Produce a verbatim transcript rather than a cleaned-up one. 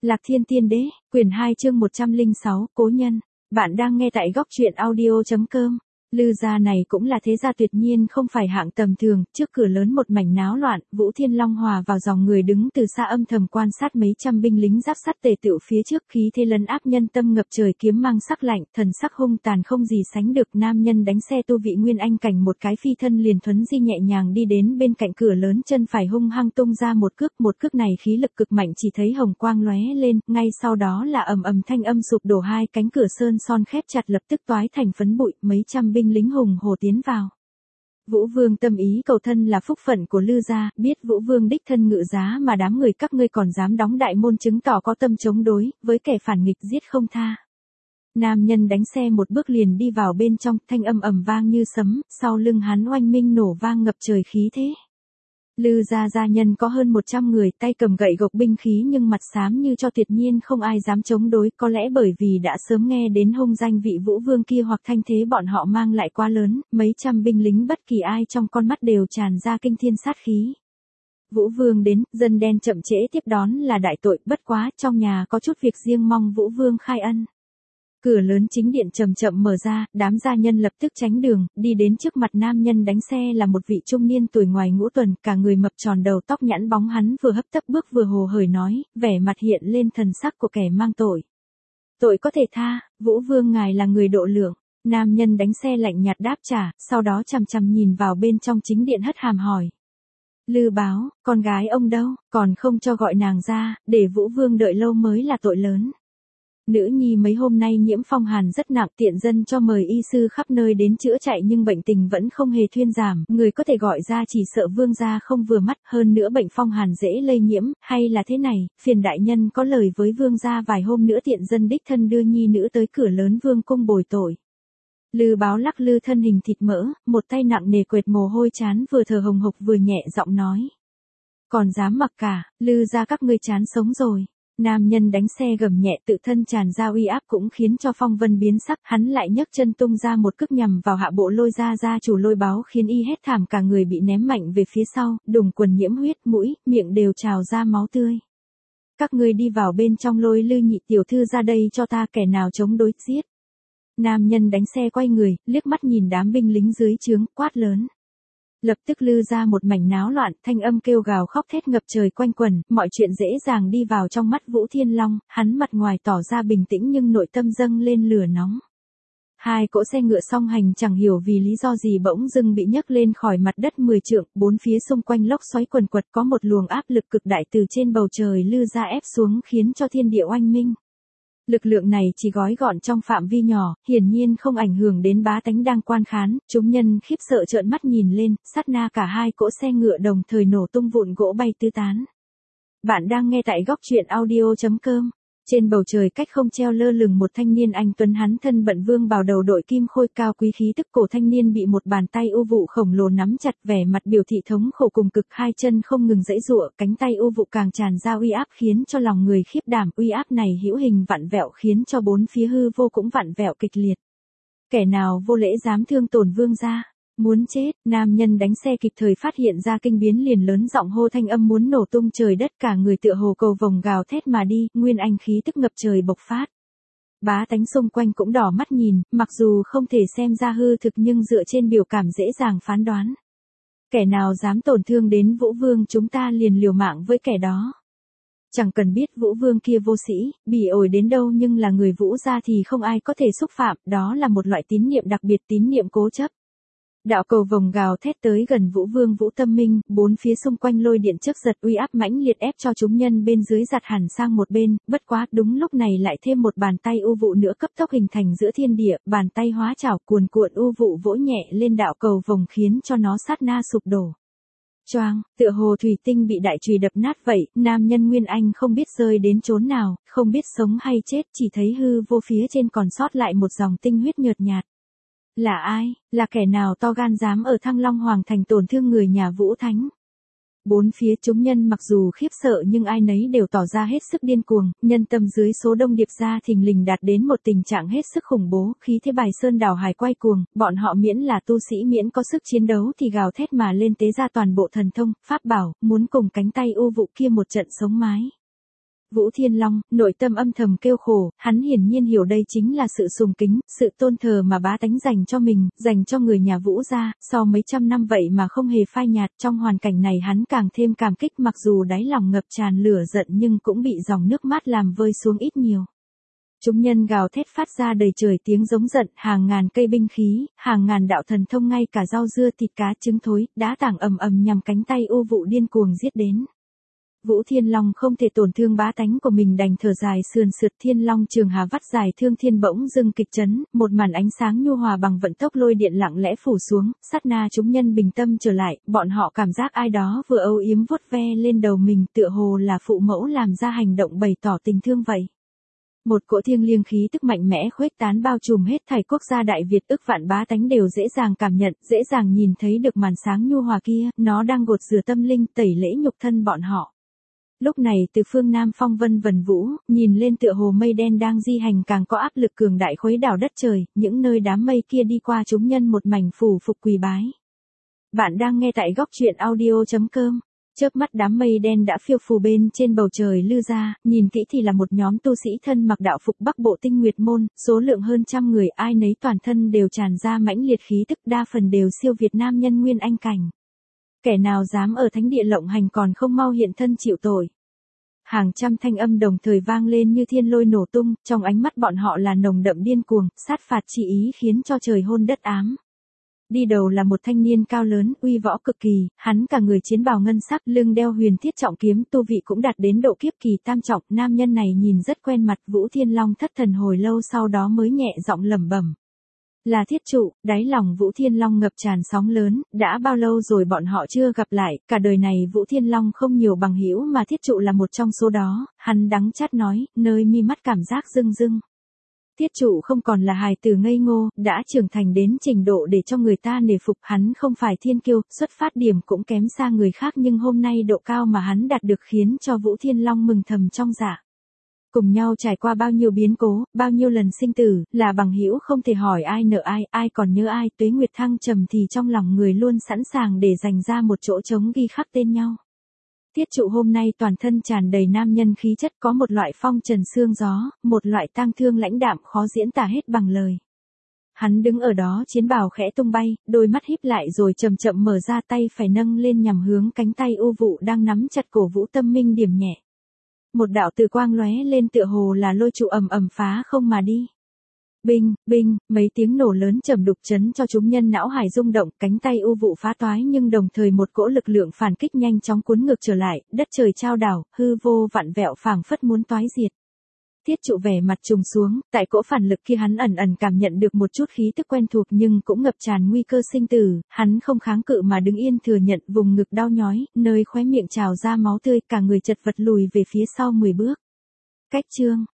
Lạc Thiên Tiên Đế, quyển hai chương một trăm lẻ sáu, Cố Nhân. Bạn đang nghe tại góc truyện audio.com. Lư gia này cũng là thế gia tuyệt nhiên không phải hạng tầm thường, trước cửa lớn một mảnh náo loạn, Vũ Thiên Long hòa vào dòng người đứng từ xa âm thầm quan sát mấy trăm binh lính giáp sắt tề tựu phía trước, khí thế lấn áp nhân tâm ngập trời, kiếm mang sắc lạnh, thần sắc hung tàn không gì sánh được. Nam nhân đánh xe tu vị nguyên anh cảnh một cái phi thân liền thuấn di nhẹ nhàng đi đến bên cạnh cửa lớn, chân phải hung hăng tung ra một cước, một cước này khí lực cực mạnh, chỉ thấy hồng quang lóe lên, ngay sau đó là ầm ầm thanh âm sụp đổ, hai cánh cửa sơn son khép chặt lập tức toái thành phấn bụi, mấy trăm binh lính hùng hổ tiến vào. Vũ Vương tâm ý cầu thân là phúc phận của Lư gia, biết Vũ Vương đích thân ngự giá mà đám người các ngươi còn dám đóng đại môn, chứng tỏ có tâm chống đối, với kẻ phản nghịch giết không tha. Nam nhân đánh xe một bước liền đi vào bên trong, thanh âm ầm vang như sấm, sau lưng hắn oanh minh nổ vang ngập trời khí thế. Lư gia gia nhân có hơn một trăm người, tay cầm gậy gộc binh khí nhưng mặt xám như cho, tuyệt nhiên không ai dám chống đối, có lẽ bởi vì đã sớm nghe đến hung danh vị Vũ Vương kia hoặc thanh thế bọn họ mang lại quá lớn, mấy trăm binh lính bất kỳ ai trong con mắt đều tràn ra kinh thiên sát khí. Vũ Vương đến, dân đen chậm trễ tiếp đón là đại tội, bất quá trong nhà có chút việc riêng mong Vũ Vương khai ân. Cửa lớn chính điện chậm chậm mở ra, đám gia nhân lập tức tránh đường, đi đến trước mặt nam nhân đánh xe là một vị trung niên tuổi ngoài ngũ tuần, cả người mập tròn, đầu tóc nhẵn bóng, hắn vừa hấp tấp bước vừa hồ hởi nói, vẻ mặt hiện lên thần sắc của kẻ mang tội. Tội có thể tha, Vũ Vương ngài là người độ lượng. Nam nhân đánh xe lạnh nhạt đáp trả, sau đó chằm chằm nhìn vào bên trong chính điện hất hàm hỏi. Lư báo, con gái ông đâu, còn không cho gọi nàng ra, để Vũ Vương đợi lâu mới là tội lớn. Nữ nhi mấy hôm nay nhiễm phong hàn rất nặng, tiện dân cho mời y sư khắp nơi đến chữa chạy nhưng bệnh tình vẫn không hề thuyên giảm, người có thể gọi ra chỉ sợ vương gia không vừa mắt, hơn nữa bệnh phong hàn dễ lây nhiễm, hay là thế này, phiền đại nhân có lời với vương gia vài hôm nữa tiện dân đích thân đưa nhi nữ tới cửa lớn vương cung bồi tội. Lư báo lắc lư thân hình thịt mỡ, một tay nặng nề quệt mồ hôi chán, vừa thở hồng hộc vừa nhẹ giọng nói. Còn dám mặc cả, Lư gia các ngươi chán sống rồi. Nam nhân đánh xe gầm nhẹ, tự thân tràn ra uy áp cũng khiến cho phong vân biến sắc, hắn lại nhấc chân tung ra một cước nhằm vào hạ bộ Lôi gia gia chủ Lôi báo, khiến y hét thảm, cả người bị ném mạnh về phía sau, đùng quần nhiễm huyết, mũi, miệng đều trào ra máu tươi. Các ngươi đi vào bên trong lôi Lư nhị tiểu thư ra đây cho ta, kẻ nào chống đối giết. Nam nhân đánh xe quay người, liếc mắt nhìn đám binh lính dưới trướng, quát lớn. Lập tức Lư ra một mảnh náo loạn, thanh âm kêu gào khóc thét ngập trời quanh quẩn, mọi chuyện dễ dàng đi vào trong mắt Vũ Thiên Long, hắn mặt ngoài tỏ ra bình tĩnh nhưng nội tâm dâng lên lửa nóng. Hai cỗ xe ngựa song hành chẳng hiểu vì lý do gì bỗng dưng bị nhấc lên khỏi mặt đất mười trượng, bốn phía xung quanh lốc xoáy quần quật, có một luồng áp lực cực đại từ trên bầu trời Lư ra ép xuống, khiến cho thiên địa oanh minh. Lực lượng này chỉ gói gọn trong phạm vi nhỏ, hiển nhiên không ảnh hưởng đến bá tánh đang quan khán, chúng nhân khiếp sợ trợn mắt nhìn lên, sát na cả hai cỗ xe ngựa đồng thời nổ tung, vụn gỗ bay tứ tán. Bạn đang nghe tại góc truyện audio.com. Trên bầu trời cách không treo lơ lửng một thanh niên anh tuấn, hắn thân bận vương bào đầu đội kim khôi cao quý khí tức, cổ thanh niên bị một bàn tay u vụ khổng lồ nắm chặt, vẻ mặt biểu thị thống khổ cùng cực, hai chân không ngừng giãy giụa, cánh tay u vụ càng tràn ra uy áp khiến cho lòng người khiếp đảm, uy áp này hữu hình vặn vẹo khiến cho bốn phía hư vô cũng vặn vẹo kịch liệt. Kẻ nào vô lễ dám thương tổn vương gia? Muốn chết, nam nhân đánh xe kịp thời phát hiện ra kinh biến liền lớn giọng hô, thanh âm muốn nổ tung trời đất, cả người tựa hồ cầu vồng gào thét mà đi, nguyên anh khí tức ngập trời bộc phát. Bá tánh xung quanh cũng đỏ mắt nhìn, mặc dù không thể xem ra hư thực nhưng dựa trên biểu cảm dễ dàng phán đoán. Kẻ nào dám tổn thương đến Vũ Vương chúng ta liền liều mạng với kẻ đó. Chẳng cần biết Vũ Vương kia vô sĩ, bỉ ổi đến đâu nhưng là người Vũ gia thì không ai có thể xúc phạm, đó là một loại tín niệm đặc biệt, tín niệm cố chấp. Đạo cầu vồng gào thét tới gần Vũ Vương Vũ Tâm Minh, bốn phía xung quanh lôi điện chớp giật, uy áp mãnh liệt ép cho chúng nhân bên dưới giặt hẳn sang một bên, bất quá đúng lúc này lại thêm một bàn tay u vụ nữa cấp tốc hình thành giữa thiên địa, bàn tay hóa chảo cuồn cuộn u vụ vỗ nhẹ lên đạo cầu vồng khiến cho nó sát na sụp đổ. Choang, tựa hồ thủy tinh bị đại chùy đập nát vậy, nam nhân Nguyên Anh không biết rơi đến chốn nào, không biết sống hay chết, chỉ thấy hư vô phía trên còn sót lại một dòng tinh huyết nhợt nhạt. Là ai, là kẻ nào to gan dám ở Thăng Long Hoàng thành tổn thương người nhà Vũ Thánh? Bốn phía chúng nhân mặc dù khiếp sợ nhưng ai nấy đều tỏ ra hết sức điên cuồng, nhân tâm dưới số đông điệp ra thình lình đạt đến một tình trạng hết sức khủng bố, khí thế bài sơn đảo hải quay cuồng, bọn họ miễn là tu sĩ, miễn có sức chiến đấu thì gào thét mà lên, tế ra toàn bộ thần thông, pháp bảo, muốn cùng cánh tay u vụ kia một trận sống mái. Vũ Thiên Long, nội tâm âm thầm kêu khổ, hắn hiển nhiên hiểu đây chính là sự sùng kính, sự tôn thờ mà bá tánh dành cho mình, dành cho người nhà Vũ gia, sau mấy trăm năm vậy mà không hề phai nhạt, trong hoàn cảnh này hắn càng thêm cảm kích, mặc dù đáy lòng ngập tràn lửa giận nhưng cũng bị dòng nước mắt làm vơi xuống ít nhiều. Chúng nhân gào thét phát ra đầy trời tiếng giống giận, hàng ngàn cây binh khí, hàng ngàn đạo thần thông, ngay cả rau dưa thịt cá trứng thối, đá tảng ầm ầm nhằm cánh tay U Vụ điên cuồng giết đến. Vũ Thiên Long không thể tổn thương bá tánh của mình, đành thở dài sườn sượt. Thiên Long trường hà vắt dài thương thiên bỗng dưng kịch chấn, một màn ánh sáng nhu hòa bằng vận tốc lôi điện lặng lẽ phủ xuống, sát na chúng nhân bình tâm trở lại, bọn họ cảm giác ai đó vừa âu yếm vuốt ve lên đầu mình, tựa hồ là phụ mẫu làm ra hành động bày tỏ tình thương vậy. Một cỗ thiêng liêng khí tức mạnh mẽ khuếch tán bao trùm hết thảy quốc gia Đại Việt, ức vạn bá tánh đều dễ dàng cảm nhận, dễ dàng nhìn thấy được màn sáng nhu hòa kia, nó đang gột rửa tâm linh, tẩy lễ nhục thân bọn họ. Lúc này từ phương Nam phong vân vần vũ, nhìn lên tựa hồ mây đen đang di hành, càng có áp lực cường đại khuấy đảo đất trời, những nơi đám mây kia đi qua chúng nhân một mảnh phủ phục quỳ bái. Bạn đang nghe tại góc truyện audio chấm com. Chớp mắt đám mây đen đã phiêu phù bên trên bầu trời Lư gia, nhìn kỹ thì là một nhóm tu sĩ thân mặc đạo phục Bắc Bộ Tinh Nguyệt môn, số lượng hơn trăm người, ai nấy toàn thân đều tràn ra mãnh liệt khí tức, đa phần đều siêu việt nam nhân nguyên anh cảnh. Kẻ nào dám ở thánh địa lộng hành còn không mau hiện thân chịu tội. Hàng trăm thanh âm đồng thời vang lên như thiên lôi nổ tung, trong ánh mắt bọn họ là nồng đậm điên cuồng, sát phạt chỉ ý khiến cho trời hôn đất ám. Đi đầu là một thanh niên cao lớn, uy võ cực kỳ, hắn cả người chiến bào ngân sắc, lưng đeo huyền thiết trọng kiếm, tu vị cũng đạt đến độ kiếp kỳ tam trọng, nam nhân này nhìn rất quen mặt. Vũ Thiên Long thất thần hồi lâu sau đó mới nhẹ giọng lẩm bẩm. Là Thiết Trụ. Đáy lòng Vũ Thiên Long ngập tràn sóng lớn, đã bao lâu rồi bọn họ chưa gặp lại, cả đời này Vũ Thiên Long không nhiều bằng hữu mà Thiết Trụ là một trong số đó, hắn đắng chát nói, nơi mi mắt cảm giác rưng rưng. Thiết Trụ không còn là hài tử ngây ngô, đã trưởng thành đến trình độ để cho người ta nể phục, hắn không phải thiên kiêu, xuất phát điểm cũng kém xa người khác, nhưng hôm nay độ cao mà hắn đạt được khiến cho Vũ Thiên Long mừng thầm trong dạ. Cùng nhau trải qua bao nhiêu biến cố, bao nhiêu lần sinh tử, là bằng hữu không thể hỏi ai nợ ai, ai còn nhớ ai, tuế nguyệt thăng trầm thì trong lòng người luôn sẵn sàng để dành ra một chỗ trống ghi khắc tên nhau. Thiết Trụ hôm nay toàn thân tràn đầy nam nhân khí chất, có một loại phong trần sương gió, một loại tang thương lãnh đạm khó diễn tả hết bằng lời. Hắn đứng ở đó chiến bào khẽ tung bay, đôi mắt híp lại rồi chậm chậm mở ra, tay phải nâng lên nhằm hướng cánh tay U Vụ đang nắm chặt cổ Vũ Tâm Minh, điểm nhẹ. Một đạo từ quang lóe lên tựa hồ là lôi trụ ầm ầm phá không mà đi. Binh, binh, mấy tiếng nổ lớn trầm đục chấn cho chúng nhân não hải rung động, cánh tay U Vụ phá toái nhưng đồng thời một cỗ lực lượng phản kích nhanh chóng cuốn ngược trở lại, đất trời chao đảo, hư vô vặn vẹo phảng phất muốn toái diệt. Thiết Trụ vẻ mặt trùng xuống, tại cỗ phản lực kia hắn ẩn ẩn cảm nhận được một chút khí tức quen thuộc nhưng cũng ngập tràn nguy cơ sinh tử, hắn không kháng cự mà đứng yên thừa nhận, vùng ngực đau nhói, nơi khóe miệng trào ra máu tươi, cả người chật vật lùi về phía sau mười bước. Cách chương